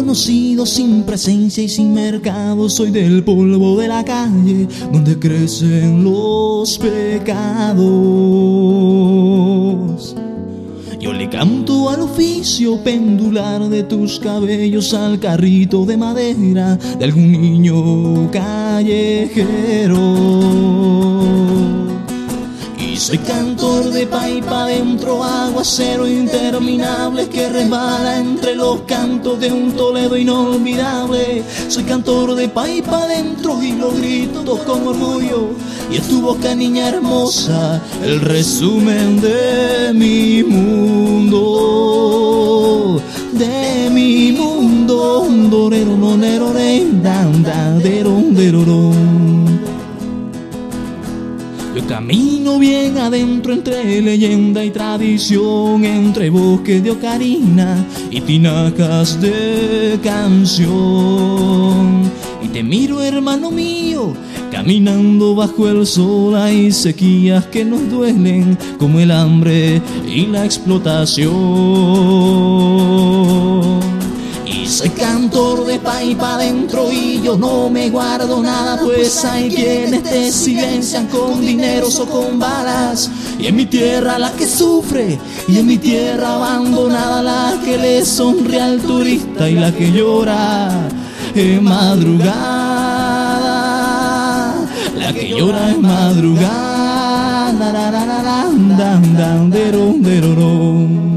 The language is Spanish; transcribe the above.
conocido, sin presencia y sin mercado. Soy del polvo de la calle, donde crecen los pecados. Yo le canto al oficio pendular de tus cabellos, al carrito de madera de algún niño callejero. Y soy cantor de paipa adentro, aguacero interminable que resbala entre los cantos de un Toledo inolvidable. Soy cantor de paipa adentro y lo grito con orgullo, y es tu boca, niña hermosa, el resumen de mi mundo, de mi mundo. Dorero, no, nero, dan, deron, deroron. Yo camino bien adentro entre leyenda y tradición, entre bosques de ocarina y tinajas de canción. Y te miro, hermano mío, caminando bajo el sol. Hay sequías que nos duelen, como el hambre y la explotación. Y soy cantor de paipa adentro y yo no me guardo nada, pues hay quienes te silencian con dineros o con balas. Y en mi tierra la que sufre, y en mi tierra abandonada la que le sonríe al turista y la que llora en madrugada, la que llora en madrugada.